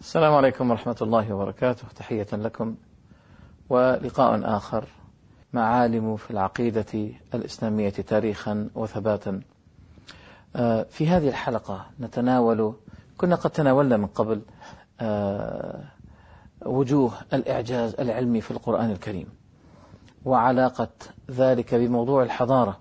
السلام عليكم ورحمة الله وبركاته. تحية لكم ولقاء آخر. معالم في العقيدة الإسلامية تاريخا وثباتا. في هذه الحلقة كنا قد تناولنا من قبل وجوه الإعجاز العلمي في القرآن الكريم وعلاقة ذلك بموضوع الحضارة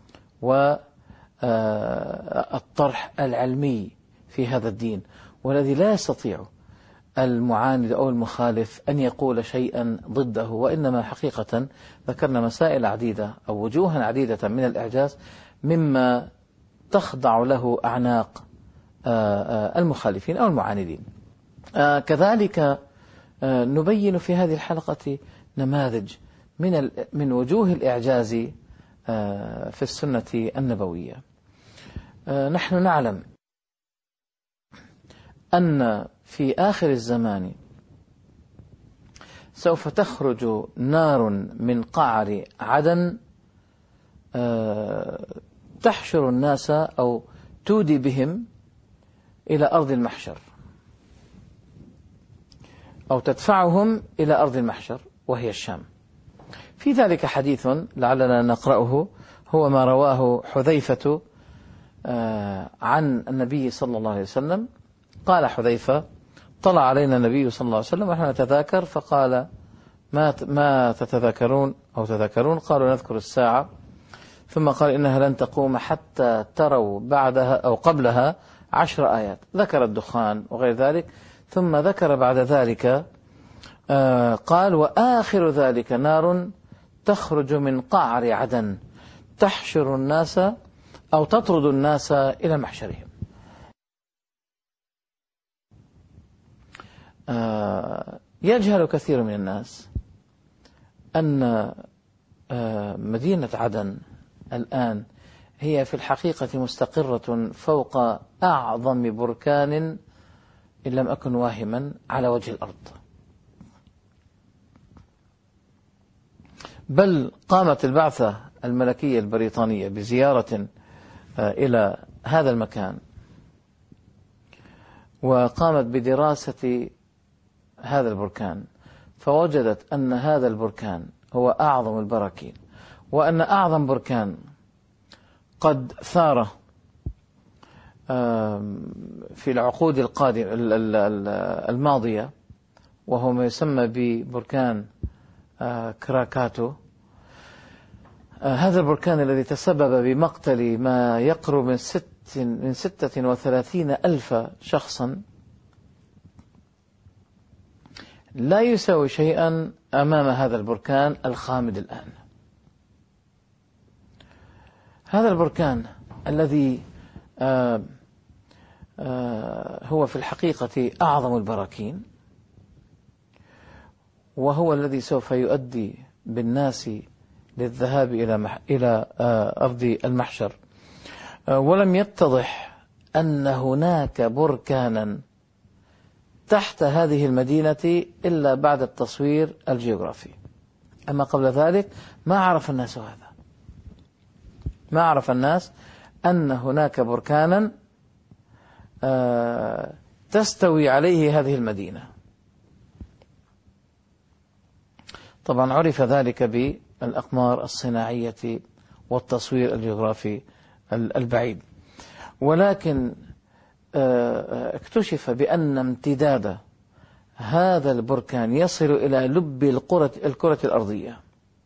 والطرح العلمي في هذا الدين، والذي لا يستطيع المعاند أو المخالف أن يقول شيئا ضده، وإنما حقيقة ذكرنا مسائل عديدة أو وجوها عديدة من الإعجاز مما تخضع له أعناق المخالفين أو المعاندين. كذلك نبين في هذه الحلقة نماذج من وجوه الإعجاز في السنة النبوية. نحن نعلم أن في آخر الزمان سوف تخرج نار من قعر عدن تحشر الناس أو تودي بهم إلى أرض المحشر، أو تدفعهم إلى أرض المحشر وهي الشام. في ذلك حديث لعلنا نقرأه، هو ما رواه حذيفة عن النبي صلى الله عليه وسلم. قال حذيفة: طلع علينا النبي صلى الله عليه وسلم ونحن نتذاكر فقال: ما تتذاكرون أو تذاكرون؟ قالوا: نذكر الساعة. ثم قال: إنها لن تقوم حتى تروا بعدها أو قبلها 10 آيات. ذكر الدخان وغير ذلك، ثم ذكر بعد ذلك قال: وآخر ذلك نار تخرج من قعر عدن تحشر الناس أو تطرد الناس إلى محشرهم. يجهل كثير من الناس أن مدينة عدن الآن هي في الحقيقة مستقرة فوق أعظم بركان إن لم أكن واهما على وجه الأرض، بل قامت البعثة الملكية البريطانية بزيارة إلى هذا المكان، وقامت بدراسة هذا البركان، فوجدت أن هذا البركان هو أعظم البراكين، وأن أعظم بركان قد ثار في العقود الماضية، وهو ما يسمى ببركان كراكاتو. هذا البركان الذي تسبب بمقتل ما يقرب من 36,000 شخصا لا يساوي شيئا أمام هذا البركان الخامد الآن. هذا البركان الذي هو في الحقيقة أعظم البراكين، وهو الذي سوف يؤدي بالناس للذهاب إلى أرض المحشر. ولم يتضح أن هناك بركانا تحت هذه المدينة إلا بعد التصوير الجيوغرافي. أما قبل ذلك ما عرف الناس هذا، ما عرف الناس أن هناك بركانا تستوي عليه هذه المدينة. طبعا عرف ذلك بالأقمار الصناعية والتصوير الجيوغرافي البعيد، ولكن اكتشف بأن امتداد هذا البركان يصل إلى لب الكرة الأرضية،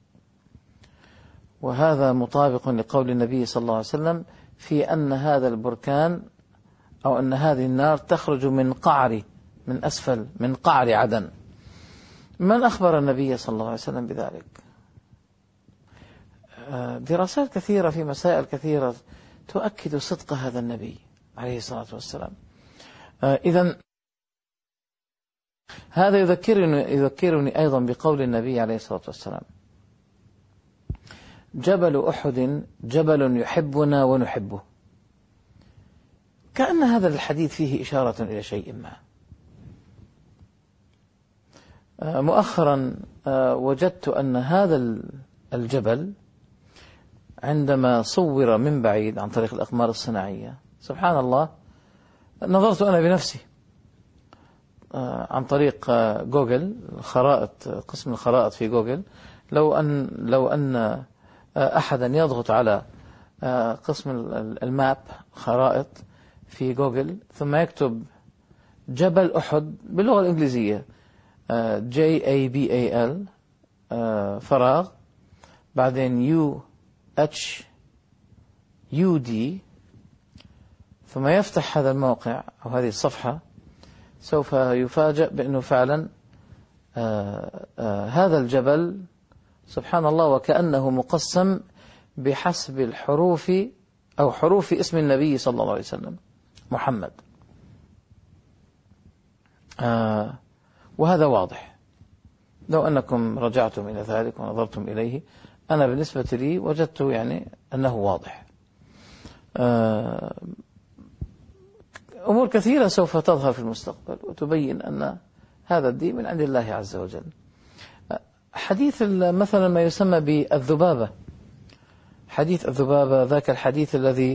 وهذا مطابق لقول النبي صلى الله عليه وسلم في أن هذا البركان أو أن هذه النار تخرج من أسفل من قعر عدن. من أخبر النبي صلى الله عليه وسلم بذلك؟ دراسات كثيرة في مسائل كثيرة تؤكد صدق هذا النبي عليه الصلاة والسلام. إذن هذا يذكرني أيضا بقول النبي عليه الصلاة والسلام: جبل أحد جبل يحبنا ونحبه. كأن هذا الحديث فيه إشارة إلى شيء ما. مؤخرا وجدت أن هذا الجبل عندما صور من بعيد عن طريق الأقمار الصناعية، سبحان الله، نظرت أنا بنفسي عن طريق جوجل، خرائط، قسم الخرائط في جوجل، لو أن أحدا يضغط على قسم الماب، خرائط في جوجل، ثم يكتب جبل أحد باللغة الإنجليزية JABAL فراغ بعدين UHUD، ثم يفتح هذا الموقع أو هذه الصفحة، سوف يفاجأ بأنه فعلا هذا الجبل سبحان الله وكأنه مقسم بحسب الحروف أو حروف اسم النبي صلى الله عليه وسلم محمد. وهذا واضح، لو أنكم رجعتم إلى ذلك ونظرتم إليه، أنا بالنسبة لي وجدت يعني أنه واضح. أمور كثيرة سوف تظهر في المستقبل وتبين أن هذا الدين من عند الله عز وجل. حديث مثلا ما يسمى بالذبابة، حديث الذبابة، ذاك الحديث الذي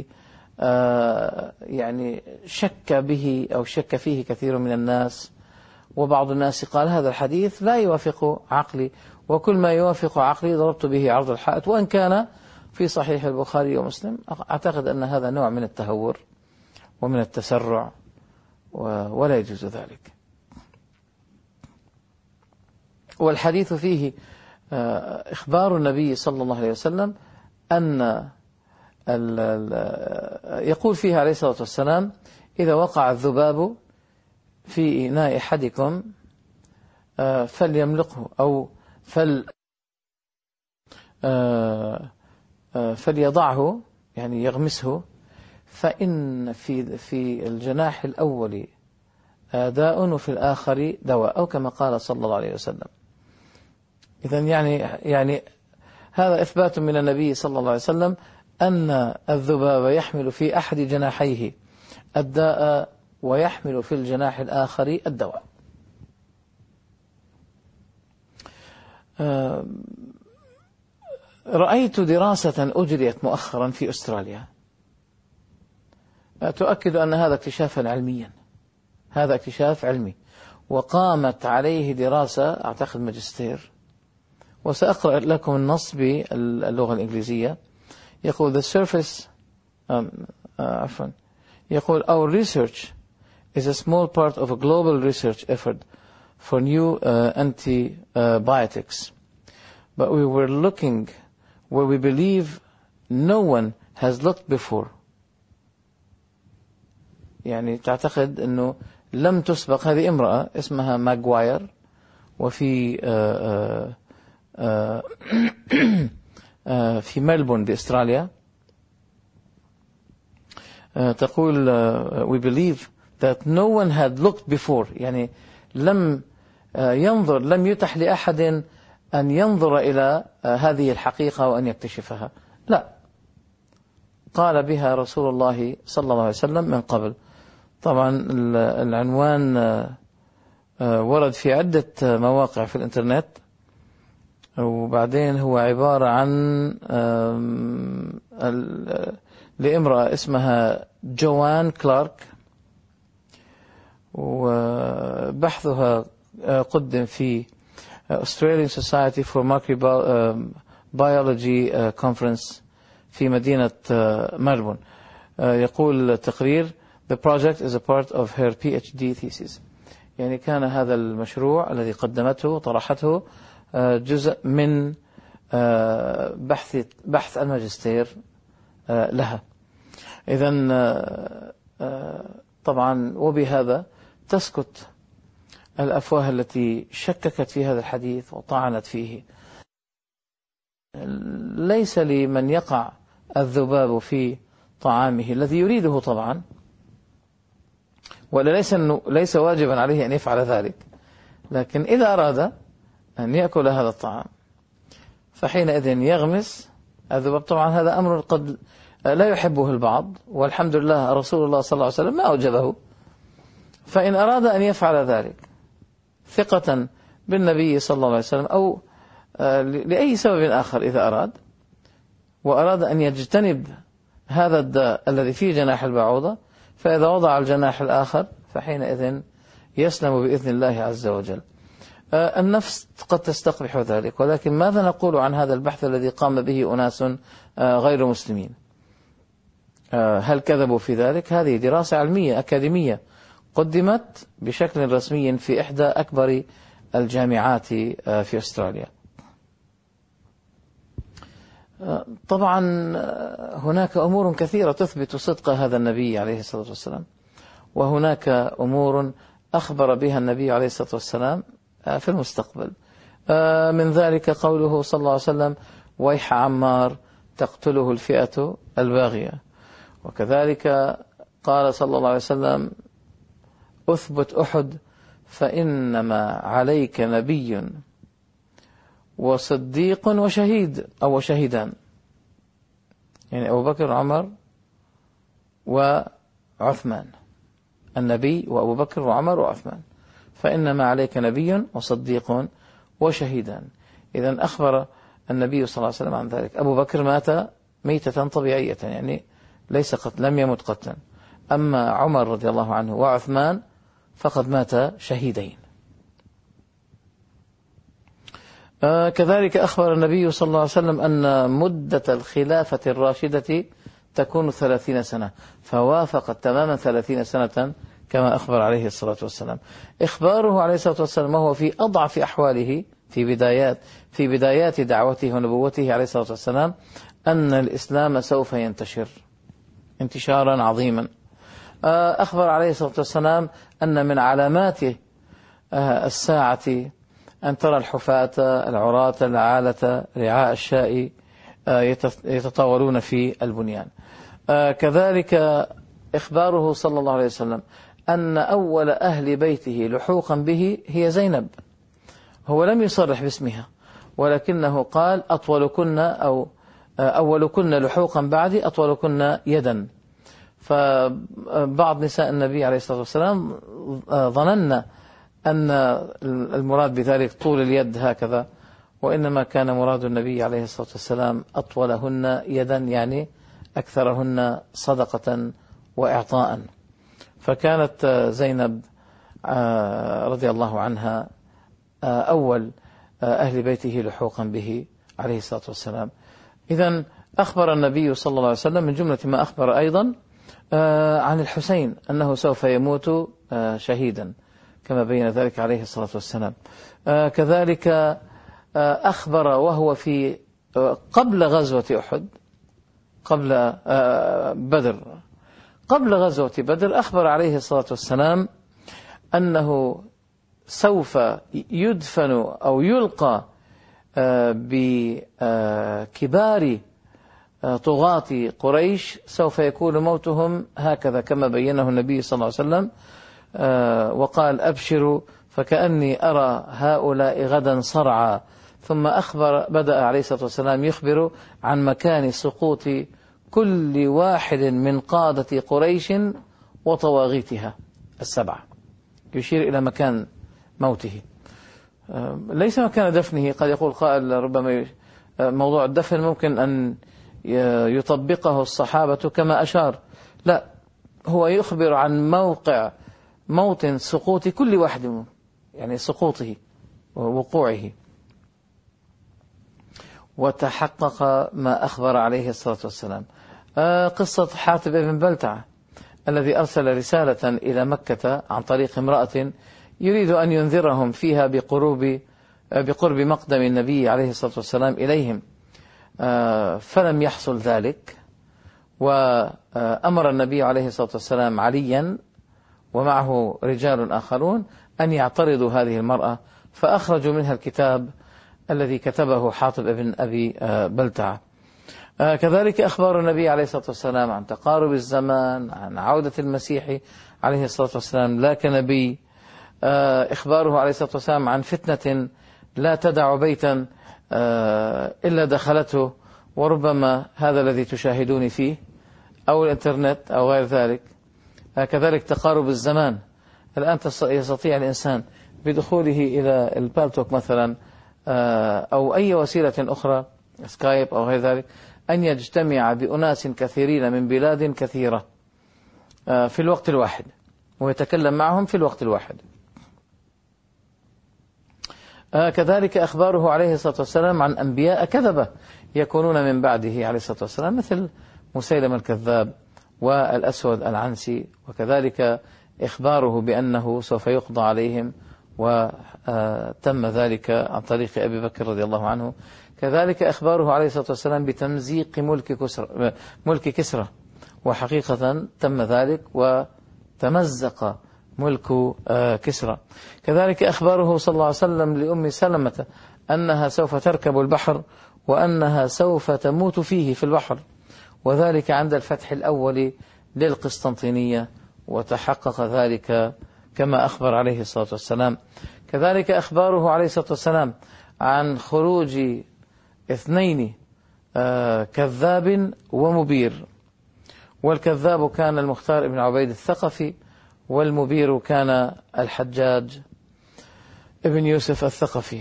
يعني شك به أو شك فيه كثير من الناس، وبعض الناس قال هذا الحديث لا يوافق عقلي، وكل ما يوافق عقلي ضربت به عرض الحائط، وإن كان في صحيح البخاري ومسلم. أعتقد أن هذا نوع من التهور ومن التسرع، ولا يجوز ذلك. والحديث فيه إخبار النبي صلى الله عليه وسلم أن يقول فيها عليه الصلاة والسلام: إذا وقع الذباب في إناء أحدكم فليملقه أو فليضعه، يعني يغمسه، فإن في الجناح الأول داء وفي الآخر دواء، أو كما قال صلى الله عليه وسلم. إذن يعني هذا إثبات من النبي صلى الله عليه وسلم أن الذباب يحمل في أحد جناحيه الداء ويحمل في الجناح الآخر الدواء. رأيت دراسة أجريت مؤخرا في أستراليا تؤكد أن هذا اكتشافا علميا، هذا اكتشاف علمي، وقامت عليه دراسة أعتقد ماجستير، وسأقرأ لكم النص باللغة الإنجليزية. يقول يقول our research is a small part of a global research effort for new antibiotics, but we were looking where we believe no one has looked before. يعني تعتقد أنه لم تسبق، هذه امرأة اسمها ماغواير، وفي في ملبورن بأستراليا، تقول we believe that no one had looked before، يعني لم يتح لأحد أن ينظر إلى هذه الحقيقة وأن يكتشفها، لا، قال بها رسول الله صلى الله عليه وسلم من قبل. طبعا العنوان ورد في عدة مواقع في الإنترنت، وبعدين هو عبارة عن لامرأة اسمها جوان كلارك، وبحثها قدم في Australian Society for Microbiology Conference في مدينة ملبورن. يقول التقرير: The project is a part of her PhD thesis. يعني كان هذا المشروع الذي قدمته طرحته جزء من بحث الماجستير لها. إذن طبعا وبهذا تسكت الأفواه التي شككت في هذا الحديث وطعنت فيه. ليس لمن يقع الذباب في طعامه الذي يريده طبعا، ولا ليس واجبا عليه أن يفعل ذلك، لكن إذا أراد أن يأكل هذا الطعام فحينئذ يغمس الذباب. طبعا هذا أمر قد لا يحبه البعض، والحمد لله رسول الله صلى الله عليه وسلم ما أوجبه. فإن أراد أن يفعل ذلك ثقة بالنبي صلى الله عليه وسلم أو لأي سبب آخر، إذا أراد أن يجتنب هذا الداء الذي فيه جناح البعوضة، فإذا وضع الجناح الآخر فحينئذ يسلم بإذن الله عز وجل. النفس قد تستقبح ذلك، ولكن ماذا نقول عن هذا البحث الذي قام به أناس غير مسلمين؟ هل كذبوا في ذلك؟ هذه دراسة علمية أكاديمية قدمت بشكل رسمي في إحدى أكبر الجامعات في أستراليا. طبعا هناك أمور كثيرة تثبت صدق هذا النبي عليه الصلاة والسلام، وهناك أمور أخبر بها النبي عليه الصلاة والسلام في المستقبل. من ذلك قوله صلى الله عليه وسلم: ويح عمار تقتله الفئة الباغية. وكذلك قال صلى الله عليه وسلم: أثبت أحد فإنما عليك نبي وصديق وشهيد أو شهيدان، يعني أبو بكر وعمر وعثمان، النبي وأبو بكر وعمر وعثمان، فإنما عليك نبي وصديق وشهيدان. إذن أخبر النبي صلى الله عليه وسلم عن ذلك. أبو بكر مات ميتة طبيعية، يعني ليس لم يمت قتلا. أما عمر رضي الله عنه وعثمان فقد مات شهيدين. كذلك أخبر النبي صلى الله عليه وسلم أن مدة الخلافة الراشدة تكون 30 سنة، فوافقت تماما 30 سنة كما أخبر عليه الصلاة والسلام. إخباره عليه الصلاة والسلام وهو في أضعف أحواله في بدايات دعوته ونبوته عليه الصلاة والسلام أن الإسلام سوف ينتشر انتشارا عظيما. أخبر عليه الصلاة والسلام أن من علامات الساعة أن ترى الحفاة العراة العالة رعاء الشاء يتطاولون في البنيان. كذلك إخباره صلى الله عليه وسلم أن أول أهل بيته لحوقا به هي زينب. هو لم يصرح باسمها، ولكنه قال: أطولكن أو أولكن لحوقا بعدي أطولكن يدا. فبعض نساء النبي عليه الصلاة والسلام ظننا أن المراد بذلك طول اليد هكذا، وإنما كان مراد النبي عليه الصلاة والسلام أطولهن يدا، يعني أكثرهن صدقة وإعطاء. فكانت زينب رضي الله عنها أول أهل بيته لحوقا به عليه الصلاة والسلام. إذن أخبر النبي صلى الله عليه وسلم من جملة ما أخبر أيضا عن الحسين أنه سوف يموت شهيدا كما بين ذلك عليه الصلاة والسلام. كذلك أخبر وهو في قبل غزوة أحد قبل غزوة بدر أخبر عليه الصلاة والسلام أنه سوف يدفن أو يلقى بكبار طغاة قريش، سوف يكون موتهم هكذا كما بينه النبي صلى الله عليه وسلم. وقال: أبشروا فكأني أرى هؤلاء غدا صرعى. ثم بدأ عليه الصلاة والسلام يخبر عن مكان سقوط كل واحد من قادة قريش وطواغيتها السبعة، يشير إلى مكان موته، ليس مكان دفنه. قد يقول قائل ربما موضوع الدفن ممكن أن يطبقه الصحابة كما أشار، لا، هو يخبر عن موقع موطن سقوط كل واحد، يعني سقوطه ووقوعه. وتحقق ما أخبر عليه الصلاة والسلام. قصة حاتب بن بلتعة الذي أرسل رسالة إلى مكة عن طريق امرأة يريد أن ينذرهم فيها بقرب مقدم النبي عليه الصلاة والسلام إليهم، فلم يحصل ذلك. وأمر النبي عليه الصلاة والسلام عليا ومعه رجال آخرون أن يعترضوا هذه المرأة، فأخرجوا منها الكتاب الذي كتبه حاطب بن أبي بلتعة. كذلك أخبار النبي عليه الصلاة والسلام عن تقارب الزمان، عن عودة المسيح عليه الصلاة والسلام لا كنبي. إخباره عليه الصلاة والسلام عن فتنة لا تدع بيتا إلا دخلته، وربما هذا الذي تشاهدوني فيه أو الإنترنت أو غير ذلك. كذلك تقارب الزمان، الآن يستطيع الإنسان بدخوله إلى البالتوك مثلا أو أي وسيلة أخرى، سكايب أو غير ذلك، أن يجتمع بأناس كثيرين من بلاد كثيرة في الوقت الواحد ويتكلم معهم في الوقت الواحد. كذلك أخباره عليه الصلاة والسلام عن أنبياء كذبة يكونون من بعده عليه الصلاة والسلام، مثل مسيلمة الكذاب والأسود العنسي، وكذلك إخباره بأنه سوف يقضى عليهم، وتم ذلك عن طريق أبي بكر رضي الله عنه. كذلك إخباره عليه الصلاة والسلام بتمزيق ملك كسرى، وحقيقة تم ذلك وتمزق ملك كسرى. كذلك أخباره صلى الله عليه وسلم لأم سلمة أنها سوف تركب البحر وأنها سوف تموت فيه في البحر، وذلك عند الفتح الأول للقسطنطينية، وتحقق ذلك كما أخبر عليه الصلاة والسلام. كذلك أخباره عليه الصلاة والسلام عن خروج 2 كذاب ومبير، والكذاب كان المختار بن عبيد الثقفي، والمبير كان الحجاج ابن يوسف الثقفي.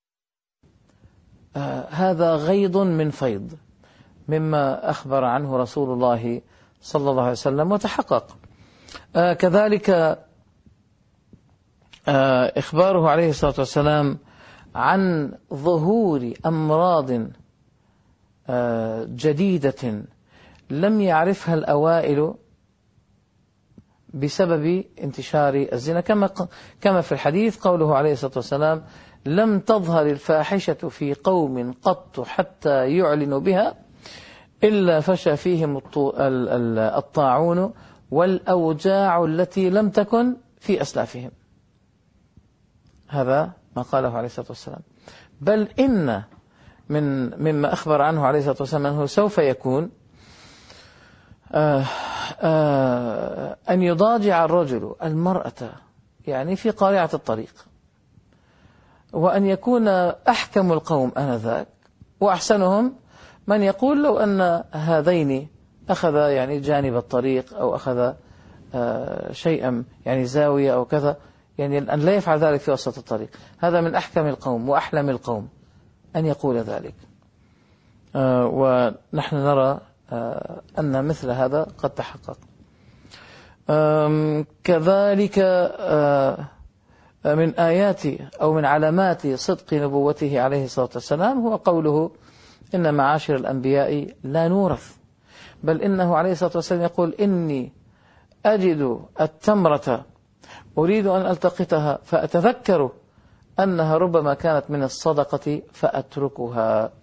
هذا غيض من فيض مما أخبر عنه رسول الله صلى الله عليه وسلم وتحقق. كذلك إخباره عليه الصلاة والسلام عن ظهور أمراض جديدة لم يعرفها الأوائل بسبب انتشار الزنا، كما في الحديث قوله عليه الصلاة والسلام: لم تظهر الفاحشة في قوم قط حتى يعلنوا بها إلا فشى فيهم الطاعون والأوجاع التي لم تكن في أسلافهم. هذا ما قاله عليه الصلاة والسلام. بل إن مما أخبر عنه عليه الصلاة والسلام أنه سوف يكون أن يضاجع الرجل المرأة يعني في قارعة الطريق، وأن يكون أحكم القوم آنذاك وأحسنهم من يقول لو أن هذين أخذ يعني جانب الطريق أو أخذ شيئا يعني زاوية أو كذا، يعني أن لا يفعل ذلك في وسط الطريق. هذا من أحكم القوم وأحلم القوم أن يقول ذلك، ونحن نرى أن مثل هذا قد تحقق. كذلك من آيات أو من علامات صدق نبوته عليه الصلاة والسلام هو قوله: إن معاشر الأنبياء لا نورث، بل إنه عليه الصلاة والسلام يقول: إني أجد التمرة أريد أن ألتقطها فأتذكر أنها ربما كانت من الصدقة فأتركها.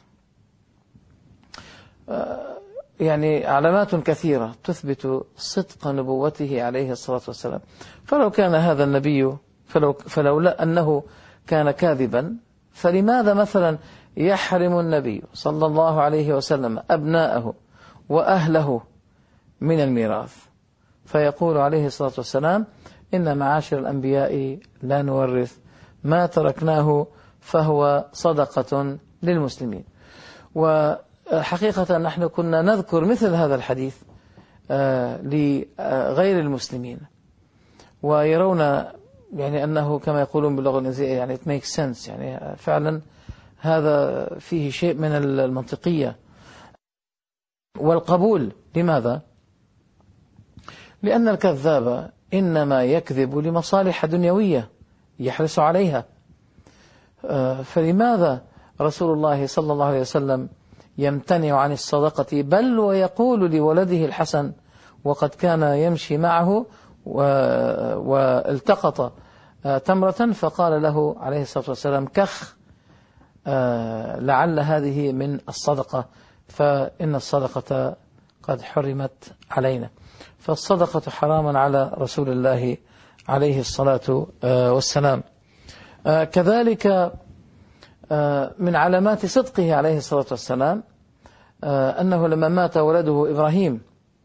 يعني علامات كثيرة تثبت صدق نبوته عليه الصلاة والسلام. فلو كان هذا النبي فلولا أنه كان كاذبا، فلماذا مثلا يحرم النبي صلى الله عليه وسلم أبناءه وأهله من الميراث، فيقول عليه الصلاة والسلام: إن معاشر الأنبياء لا نورث، ما تركناه فهو صدقة للمسلمين. وحقيقة نحن كنا نذكر مثل هذا الحديث لغير المسلمين، ويرون يعني أنه كما يقولون باللغة الإنجليزية يعني it makes sense، يعني فعلا هذا فيه شيء من المنطقية والقبول. لماذا؟ لأن الكذاب إنما يكذب لمصالح دنيوية يحرص عليها. فلماذا رسول الله صلى الله عليه وسلم يمتنع عن الصدقة، بل ويقول لولده الحسن وقد كان يمشي معه والتقط تمرة فقال له عليه الصلاة والسلام: كخ، لعل هذه من الصدقة، فإن الصدقة قد حرمت علينا. فالصدقة حرام على رسول الله عليه الصلاة والسلام. كذلك من علامات صدقه عليه الصلاة والسلام أنه لما مات ولده إبراهيم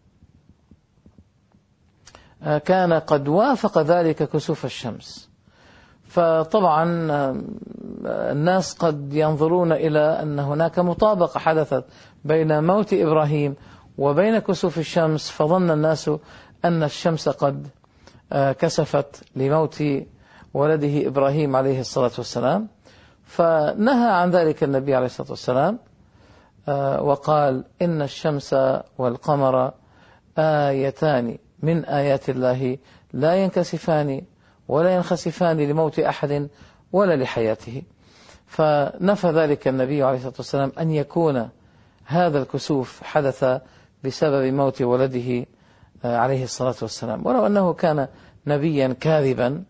كان قد وافق ذلك كسوف الشمس. فطبعا الناس قد ينظرون إلى أن هناك مطابقة حدثت بين موت إبراهيم وبين كسوف الشمس، فظن الناس أن الشمس قد كسفت لموت ولده إبراهيم عليه الصلاة والسلام، فنهى عن ذلك النبي عليه الصلاة والسلام وقال: إن الشمس والقمر آيتان من آيات الله لا ينكسفان ولا ينخسفان لموت أحد ولا لحياته. فنفى ذلك النبي عليه الصلاة والسلام أن يكون هذا الكسوف حدث بسبب موت ولده عليه الصلاة والسلام، ولو أنه كان نبيا كاذبا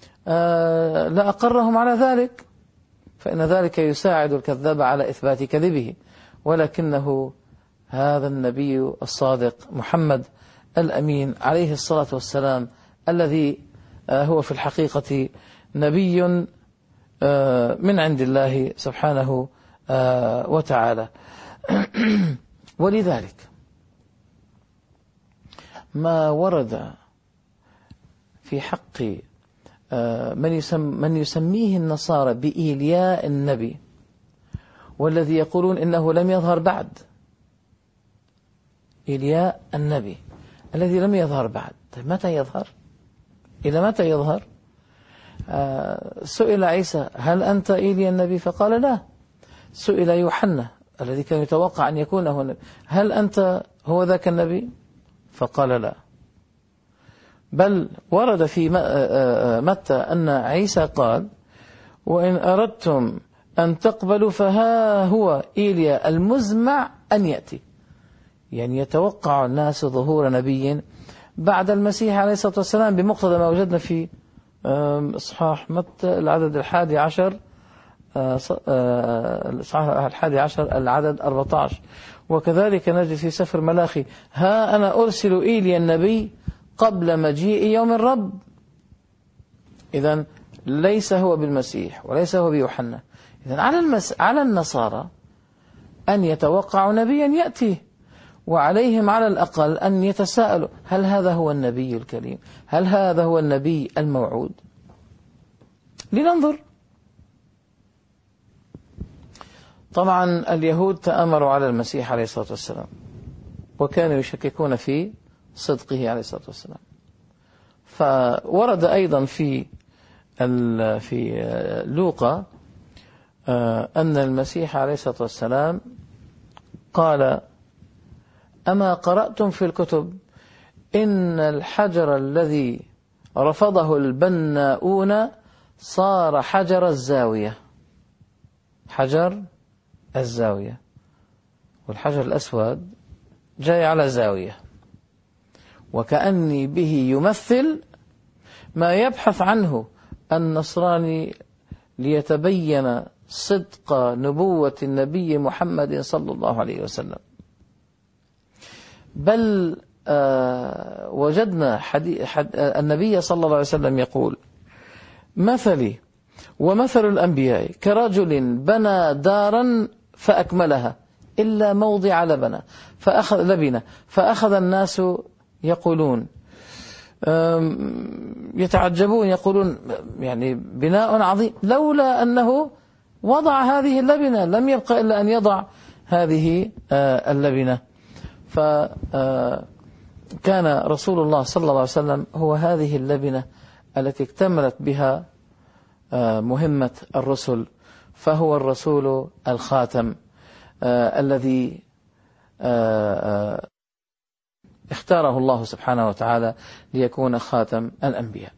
لأقرهم على ذلك، فإن ذلك يساعد الكذاب على إثبات كذبه. ولكنه هذا النبي الصادق محمد الأمين عليه الصلاة والسلام الذي هو في الحقيقة نبي من عند الله سبحانه وتعالى. ولذلك ما ورد في حق من يسميه النصارى بإيلياء النبي، والذي يقولون إنه لم يظهر بعد، إيلياء النبي الذي لم يظهر بعد. طيب متى يظهر؟ إلى متى يظهر؟ سئل عيسى هل أنت إيليا النبي؟ فقال لا. سئل يوحنا الذي كان يتوقع أن يكون هو النبي هل أنت هو ذاك النبي؟ فقال لا. بل ورد في متى أن عيسى قال وإن أردتم أن تقبلوا فها هو إيليا المزمع أن يأتي. يعني يتوقع الناس ظهور نبي بعد المسيح عليه الصلاة والسلام بمقتضى ما وجدنا في إصحاح متى العدد 11 الإصحاح 11 العدد 14، وكذلك نجد في سفر ملاخي ها أنا أرسل إيليا النبي قبل مجيء يوم الرب. إذن ليس هو بالمسيح وليس هو بيوحنا. إذن على النصارى أن يتوقعوا نبيا يأتي، وعليهم على الأقل أن يتساءلوا هل هذا هو النبي الكريم؟ هل هذا هو النبي الموعود؟ لننظر. طبعا اليهود تآمروا على المسيح عليه الصلاة والسلام، وكانوا يشككون في صدقه عليه الصلاة والسلام. فورد أيضا في لوقا أن المسيح عليه الصلاة والسلام قال أما قرأتم في الكتب إن الحجر الذي رفضه البناؤون صار حجر الزاوية. حجر الزاوية، والحجر الأسود جاي على زاوية، وكأني به يمثل ما يبحث عنه النصراني ليتبين صدق نبوة النبي محمد صلى الله عليه وسلم. بل وجدنا النبي صلى الله عليه وسلم يقول مثلي ومثل الأنبياء كرجل بنى دارا فأكملها إلا موضع لبنة فأخذ الناس يقولون يتعجبون يقولون يعني بناء عظيم لولا أنه وضع هذه اللبنة، لم يبقى إلا أن يضع هذه اللبنة. فكان رسول الله صلى الله عليه وسلم هو هذه اللبنة التي اكتملت بها مهمة الرسل، فهو الرسول الخاتم الذي اختاره الله سبحانه وتعالى ليكون خاتم الأنبياء.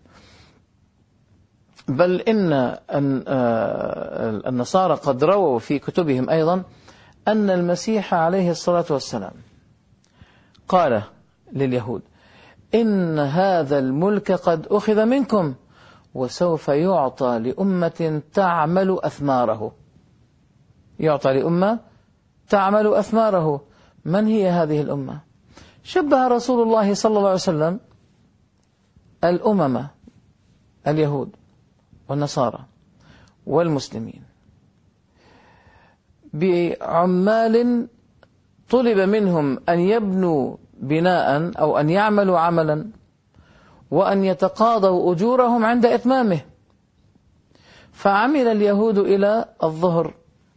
بل إن النصارى قد رووا في كتبهم أيضا أن المسيح عليه الصلاة والسلام قال لليهود إن هذا الملك قد أخذ منكم وسوف يعطى لأمة تعمل أثماره. يعطى لأمة تعمل أثماره. من هي هذه الأمة؟ شبه رسول الله صلى الله عليه وسلم الأمم اليهود والنصارى والمسلمين بعمال طلب منهم أن يبنوا بناء أو أن يعملوا عملا وأن يتقاضوا أجورهم عند إتمامه. فعمل اليهود إلى الظهر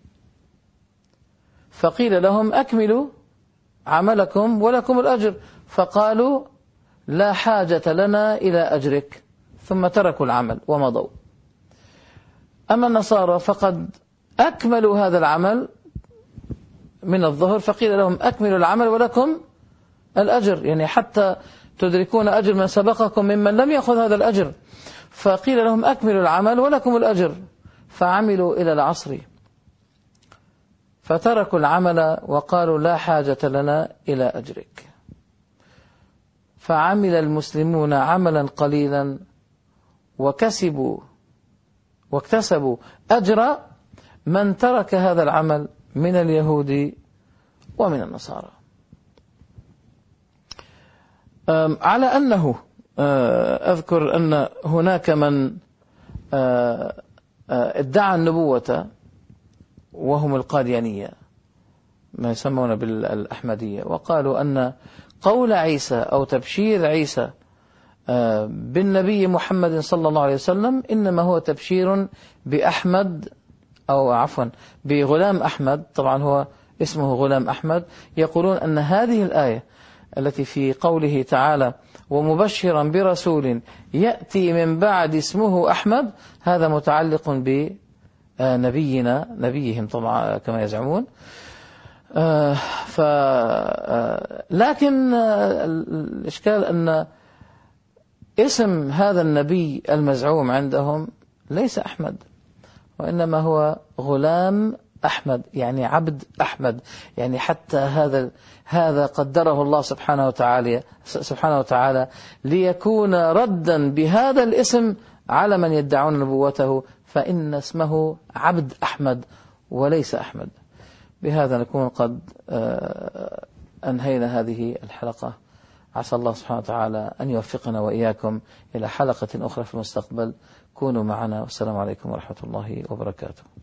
فقيل لهم أكملوا عملكم ولكم الأجر، فقالوا لا حاجة لنا إلى أجرك، ثم تركوا العمل ومضوا. أما النصارى فقد أكملوا هذا العمل من الظهر فقيل لهم أكملوا العمل ولكم الأجر، يعني حتى تدركون أجر من سبقكم ممن لم يأخذ هذا الأجر. فقيل لهم أكملوا العمل ولكم الأجر، فعملوا إلى العصر فتركوا العمل وقالوا لا حاجة لنا إلى أجرك، فعمل المسلمون عملا قليلا واكتسبوا أجر من ترك هذا العمل من اليهود ومن النصارى. على أنه أذكر أن هناك من ادعى النبوة وهم القاديانية، ما يسمون بالأحمدية، وقالوا أن قول عيسى أو تبشير عيسى بالنبي محمد صلى الله عليه وسلم إنما هو تبشير بأحمد، أو عفوا بغلام أحمد، طبعا هو اسمه غلام أحمد. يقولون أن هذه الآية التي في قوله تعالى ومبشرا برسول يأتي من بعد اسمه أحمد، هذا متعلق نبيهم طبعا كما يزعمون. لكن الإشكال أن اسم هذا النبي المزعوم عندهم ليس أحمد، وإنما هو غلام أحمد، يعني عبد أحمد، يعني حتى هذا قدره الله سبحانه وتعالى ليكون ردا بهذا الاسم على من يدعون نبوته، فإن اسمه عبد أحمد وليس أحمد. بهذا نكون قد أنهينا هذه الحلقة. عسى الله سبحانه وتعالى أن يوفقنا وإياكم إلى حلقة أخرى في المستقبل. كونوا معنا، والسلام عليكم ورحمة الله وبركاته.